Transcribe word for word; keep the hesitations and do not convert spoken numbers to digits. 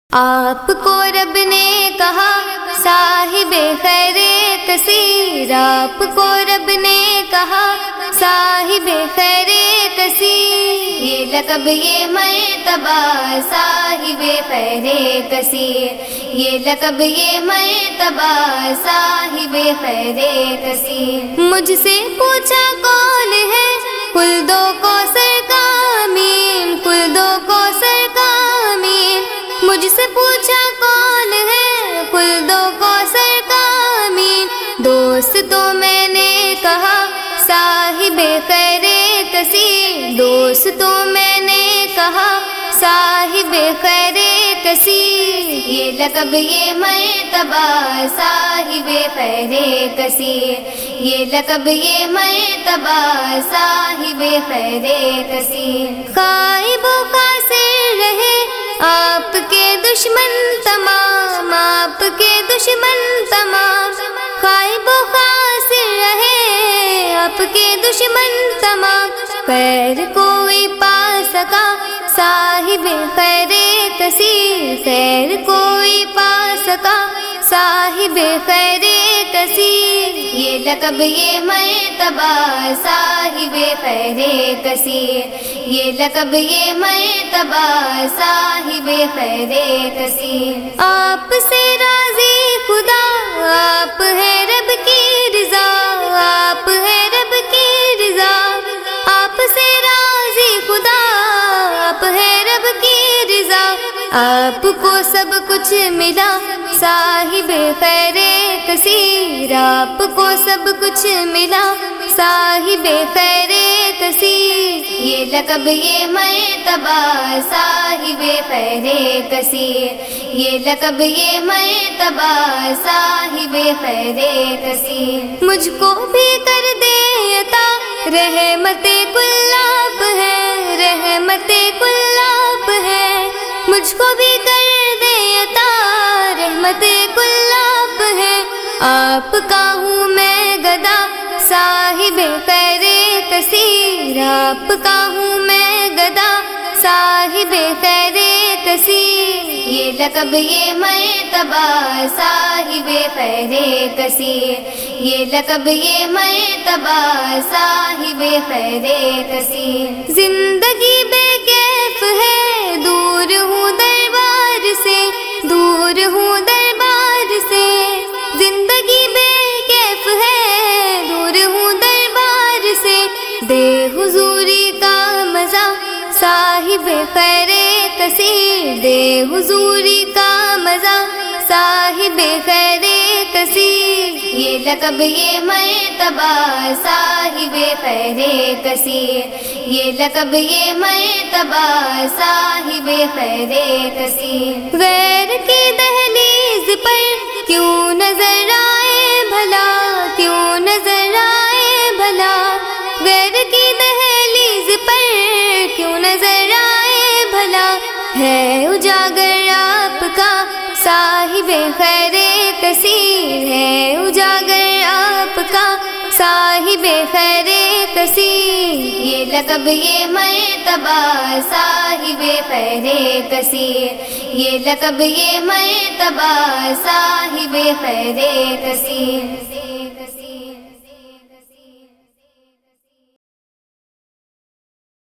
آپ کو رب نے کہا صاحب خیر کثیر، آپ کو رب نے کہا صاحب خیر کثیر، یہ لقب یہ مرتبہ صاحب خیر کثیر، یہ لقب یہ مرتبہ صاحب خیر کثیر۔ مجھ سے پوچھا کون ہے خلدو کو سر کا امین، خلدو کو سر کا امین، مجھ سے پوچھا کون ہے خلدو کو سر کا امین، دوست تو میں نے کہا صاحب خیر کثیر، دوست تو میں نے کہا صاحب خیر کثیر، یہ لقب یہ مرتبہ صاحب خیر کثیر، یہ لقب یہ مرتبہ صاحب خیر کثیر۔ غائب و قاصر رہے آپ کے دشمن تمام، آپ کے دشمن تمام، غائب و قاصر رہے آپ کے دشمن تمام، خیر کوئی پا سکا صاحب خیر کثیر، خیر کوئی پا سکا صاحب خیر کثیر، یہ لقب یہ مرتبہ صاحب خیر کثیر، یہ لقب یہ مرتبہ صاحب خیر کثیر۔ آپ سے راضی خدا آپ ہے رب کی رضا، آپ ہے رب کی رضا، آپ سے راضی خدا آپ ہے رب کی رضا، آپ کو سب کچھ ملا صاحب خیر کثیر، آپ کو سب کچھ ملا صاحب خیر کثیر، یہ لقب یہ مرتبہ صاحب خیر کثیر، یہ لقب یہ مرتبہ صاحب خیر کثیر۔ مجھ کو بھی کر دے عطا رحمت کلاب ہے، رحمت کلاب ہے، مجھ کو بھی کر دے عطا رحمت کلاب ہے، آپ کا ہوں میں گدا صاحب خیر کثیر، آپ کا ہوں میں گدا صاحب خیر کثیر، یہ لقب یہ مرتبہ صاحب خیر کثیر، یہ لقب یہ مرتبہ صاحب خیر کثیر۔ زندگی بے کیف ہے دور ہوں دربار سے، دور ہوں دربار سے، زندگی بے کیف ہے دور ہوں دربار سے، دے حضوری کا مزہ صاحب خیر کثیر، دے حضوری کا مزہ صاحب خیر کثیر، یہ لقب یہ مرتبہ صاحب خیر کثیر، یہ لقب یہ مرتبہ صاحب خیر کثیر۔ غیر کی دہلیز پر کیوں نظر آئے بھلا، کیوں نظر آئے بھلا، غیر کی دہلیز پر کیوں نظر آئے بھلا، ہے اجاگر آپ کا صاحب خیر کثیر، ہے اجاگر آپ کا صاحب خیر کثیر، یہ لقب یہ مرتبہ صاحب خیر کثیر، یہ لقب یہ مرتبہ صاحب خیر کثیر۔